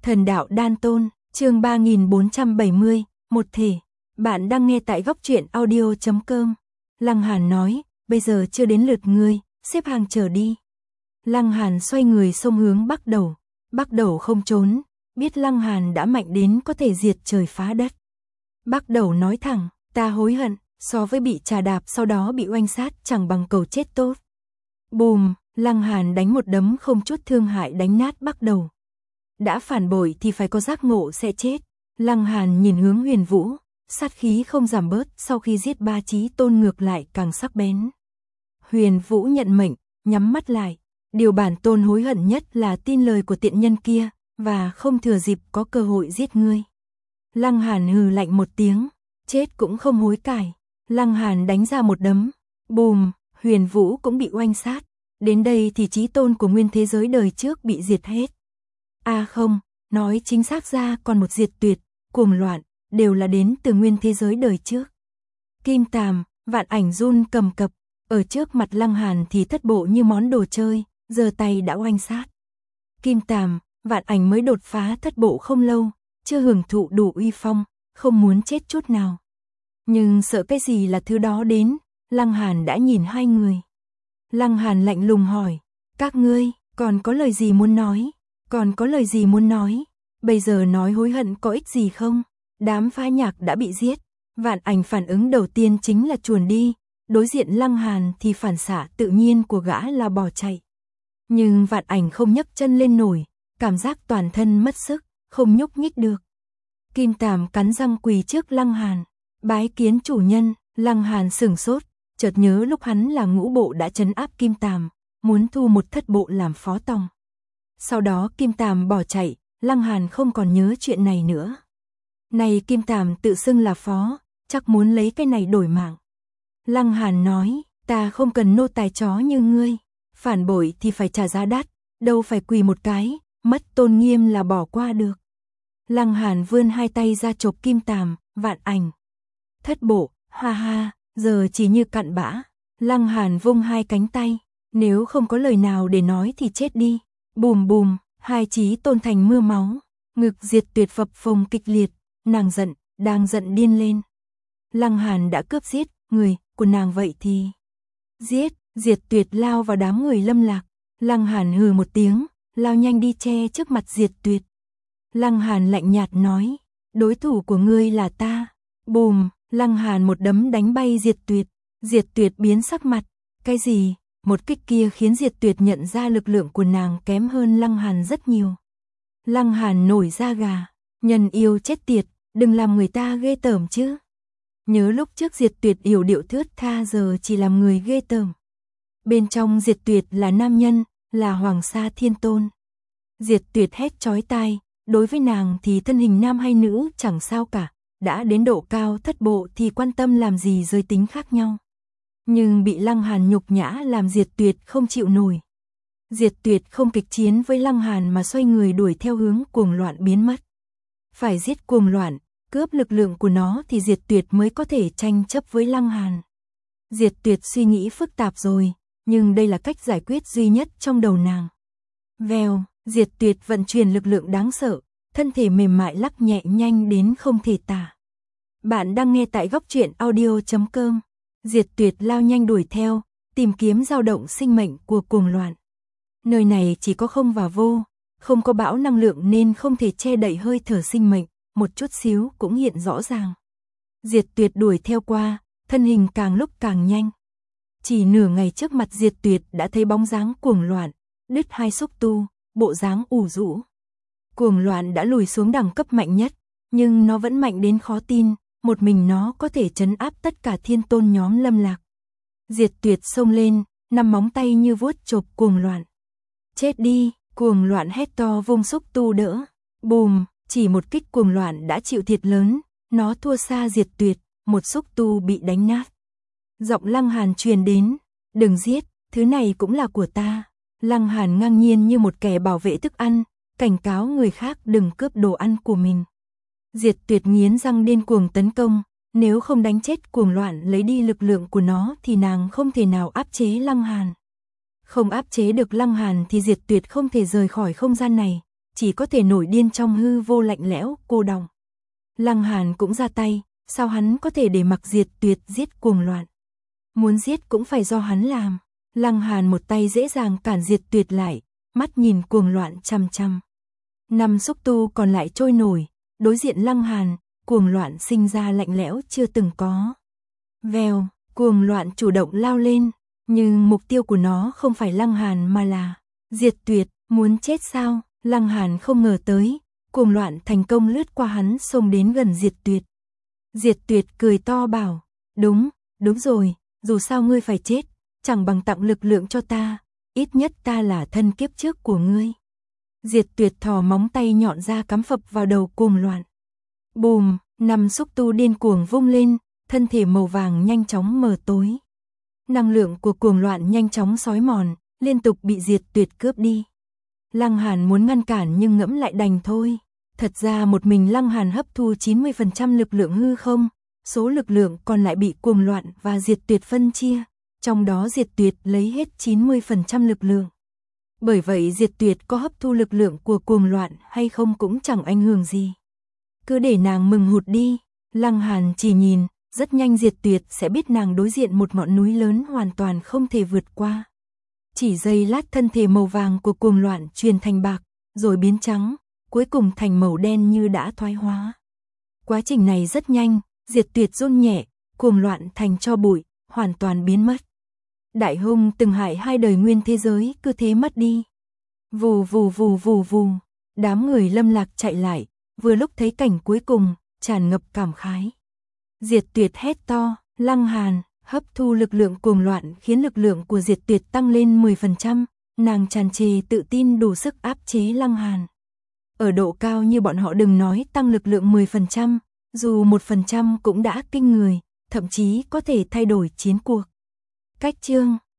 Thần đạo đan tôn, chương 3470, một thể. Bạn đang nghe tại góc truyện audio.com. Lăng Hàn nói, bây giờ chưa đến lượt ngươi, xếp hàng chờ đi. Lăng Hàn xoay người xông hướng Bắc Đầu. Bắc Đầu không trốn, biết Lăng Hàn đã mạnh đến có thể diệt trời phá đất. Bắc Đầu nói thẳng, ta hối hận, so với bị trà đạp sau đó bị oanh sát chẳng bằng cầu chết tốt. Bùm, Lăng Hàn đánh một đấm không chút thương hại đánh nát Bắc Đầu. Đã phản bội thì phải có giác ngộ sẽ chết. Lăng Hàn nhìn hướng Huyền Vũ, sát khí không giảm bớt, sau khi giết ba chí tôn ngược lại càng sắc bén. Huyền Vũ nhận mệnh, nhắm mắt lại. Điều bản tôn hối hận nhất là tin lời của tiện nhân kia, và không thừa dịp có cơ hội giết ngươi. Lăng Hàn hừ lạnh một tiếng, chết cũng không hối cải. Lăng Hàn đánh ra một đấm, bùm, Huyền Vũ cũng bị oanh sát. Đến đây thì chí tôn của nguyên thế giới đời trước bị diệt hết. Không, nói chính xác ra còn một diệt tuyệt, cuồng loạn, đều là đến từ nguyên thế giới đời trước. Kim Tàm, Vạn Ảnh run cầm cập, ở trước mặt Lăng Hàn thì thất bộ như món đồ chơi, giơ tay đã oanh sát. Kim Tàm, Vạn Ảnh mới đột phá thất bộ không lâu, chưa hưởng thụ đủ uy phong, không muốn chết chút nào. Nhưng sợ cái gì là thứ đó đến, Lăng Hàn đã nhìn hai người. Lăng Hàn lạnh lùng hỏi, các ngươi, còn có lời gì muốn nói? Còn có lời gì muốn nói? Bây giờ nói hối hận có ích gì không? Đám phá nhạc đã bị giết. Vạn Ảnh phản ứng đầu tiên chính là chuồn đi. Đối diện Lăng Hàn thì phản xạ tự nhiên của gã là bỏ chạy. Nhưng Vạn Ảnh không nhấc chân lên nổi, cảm giác toàn thân mất sức, không nhúc nhích được. Kim Tàm cắn răng quỳ trước Lăng Hàn, bái kiến chủ nhân. Lăng Hàn sửng sốt, chợt nhớ lúc hắn là ngũ bộ đã trấn áp Kim Tàm, muốn thu một thất bộ làm phó tòng. Sau đó Kim Tàm bỏ chạy, Lăng Hàn không còn nhớ chuyện này nữa. Này Kim Tàm tự xưng là phó, chắc muốn lấy cái này đổi mạng. Lăng Hàn nói, ta không cần nô tài chó như ngươi, phản bội thì phải trả giá đắt, đâu phải quỳ một cái, mất tôn nghiêm là bỏ qua được. Lăng Hàn vươn hai tay ra chộp Kim Tàm, Vạn Ảnh. Thất bộ, ha ha, giờ chỉ như cặn bã. Lăng Hàn vung hai cánh tay, nếu không có lời nào để nói thì chết đi. Bùm bùm, hai chí tôn thành mưa máu, ngực diệt tuyệt phập phồng kịch liệt, nàng giận, đang giận điên lên. Lăng Hàn đã cướp giết người của nàng vậy thì giết, diệt tuyệt lao vào đám người Lâm Lạc. Lăng Hàn hừ một tiếng, lao nhanh đi che trước mặt diệt tuyệt. Lăng Hàn lạnh nhạt nói, đối thủ của ngươi là ta. Bùm, Lăng Hàn một đấm đánh bay diệt tuyệt biến sắc mặt, cái gì? Một kích kia khiến diệt tuyệt nhận ra lực lượng của nàng kém hơn Lăng Hàn rất nhiều. Lăng Hàn nổi da gà, nhân yêu chết tiệt, đừng làm người ta ghê tởm chứ. Nhớ lúc trước diệt tuyệt yểu điệu thướt tha, giờ chỉ làm người ghê tởm. Bên trong diệt tuyệt là nam nhân, là Hoàng Sa Thiên Tôn. Diệt tuyệt hét chói tai, đối với nàng thì thân hình nam hay nữ chẳng sao cả, đã đến độ cao thất bộ thì quan tâm làm gì giới tính khác nhau. Nhưng bị Lăng Hàn nhục nhã làm diệt tuyệt không chịu nổi. Diệt tuyệt không kịch chiến với Lăng Hàn mà xoay người đuổi theo hướng cuồng loạn biến mất. Phải giết cuồng loạn, cướp lực lượng của nó thì diệt tuyệt mới có thể tranh chấp với Lăng Hàn. Diệt tuyệt suy nghĩ phức tạp rồi, nhưng đây là cách giải quyết duy nhất trong đầu nàng. Vèo, diệt tuyệt vận chuyển lực lượng đáng sợ, thân thể mềm mại lắc nhẹ nhanh đến không thể tả. Bạn đang nghe tại góc truyện audio.com. Diệt tuyệt lao nhanh đuổi theo, tìm kiếm dao động sinh mệnh của cuồng loạn. Nơi này chỉ có không và vô, không có bão năng lượng nên không thể che đậy hơi thở sinh mệnh, một chút xíu cũng hiện rõ ràng. Diệt tuyệt đuổi theo qua, thân hình càng lúc càng nhanh. Chỉ nửa ngày trước mặt diệt tuyệt đã thấy bóng dáng cuồng loạn, đứt hai xúc tu, bộ dáng ủ rũ. Cuồng loạn đã lùi xuống đẳng cấp mạnh nhất, nhưng nó vẫn mạnh đến khó tin. Một mình nó có thể trấn áp tất cả thiên tôn nhóm Lâm Lạc. Diệt tuyệt xông lên, năm móng tay như vuốt chộp cuồng loạn. Chết đi, cuồng loạn hét to vung xúc tu đỡ. Bùm, chỉ một kích cuồng loạn đã chịu thiệt lớn, nó thua xa diệt tuyệt, một xúc tu bị đánh nát. Giọng Lăng Hàn truyền đến, đừng giết, thứ này cũng là của ta. Lăng Hàn ngang nhiên như một kẻ bảo vệ thức ăn, cảnh cáo người khác đừng cướp đồ ăn của mình. Diệt tuyệt nghiến răng điên cuồng tấn công, nếu không đánh chết cuồng loạn lấy đi lực lượng của nó thì nàng không thể nào áp chế Lăng Hàn. Không áp chế được Lăng Hàn thì diệt tuyệt không thể rời khỏi không gian này, chỉ có thể nổi điên trong hư vô lạnh lẽo, cô đọng. Lăng Hàn cũng ra tay, sao hắn có thể để mặc Diệt Tuyệt giết Cuồng Loạn. Muốn giết cũng phải do hắn làm. Lăng Hàn một tay dễ dàng cản Diệt Tuyệt lại, mắt nhìn Cuồng Loạn chăm chăm. 5 xúc tu còn lại trôi nổi, đối diện Lăng Hàn, Cuồng Loạn sinh ra lạnh lẽo chưa từng có. Vèo, Cuồng Loạn chủ động lao lên, nhưng mục tiêu của nó không phải Lăng Hàn mà là Diệt Tuyệt. Muốn chết sao? Lăng Hàn không ngờ tới, Cuồng Loạn thành công lướt qua hắn xông đến gần Diệt Tuyệt. Diệt Tuyệt cười to bảo, đúng rồi, dù sao ngươi phải chết, chẳng bằng tặng lực lượng cho ta, ít nhất ta là thân kiếp trước của ngươi. Diệt Tuyệt thò móng tay nhọn ra cắm phập vào đầu Cuồng Loạn. Bùm, 5 xúc tu điên cuồng vung lên, thân thể màu vàng nhanh chóng mờ tối. Năng lượng của Cuồng Loạn nhanh chóng xói mòn, liên tục bị Diệt Tuyệt cướp đi. Lăng Hàn muốn ngăn cản nhưng ngẫm lại đành thôi. Thật ra một mình Lăng Hàn hấp thu 90% lực lượng hư không, số lực lượng còn lại bị Cuồng Loạn và Diệt Tuyệt phân chia, trong đó Diệt Tuyệt lấy hết 90% lực lượng. Bởi vậy Diệt Tuyệt có hấp thu lực lượng của Cuồng Loạn hay không cũng chẳng ảnh hưởng gì. Cứ để nàng mừng hụt đi. Lăng Hàn chỉ nhìn, rất nhanh Diệt Tuyệt sẽ biết nàng đối diện một ngọn núi lớn hoàn toàn không thể vượt qua. Chỉ giây lát thân thể màu vàng của Cuồng Loạn chuyển thành bạc, rồi biến trắng, cuối cùng thành màu đen như đã thoái hóa. Quá trình này rất nhanh, Diệt Tuyệt run nhẹ, Cuồng Loạn thành tro bụi, hoàn toàn biến mất. Đại hung từng hại 2 đời nguyên thế giới cứ thế mất đi. Vù vù vù vù vù, đám người Lâm Lạc chạy lại, vừa lúc thấy cảnh cuối cùng, tràn ngập cảm khái. Diệt Tuyệt hét to, Lăng Hàn, hấp thu lực lượng Cuồng Loạn khiến lực lượng của Diệt Tuyệt tăng lên 10%, nàng tràn trề tự tin đủ sức áp chế Lăng Hàn. Ở độ cao như bọn họ đừng nói tăng lực lượng 10%, dù 1% cũng đã kinh người, thậm chí có thể thay đổi chiến cuộc. Cách chương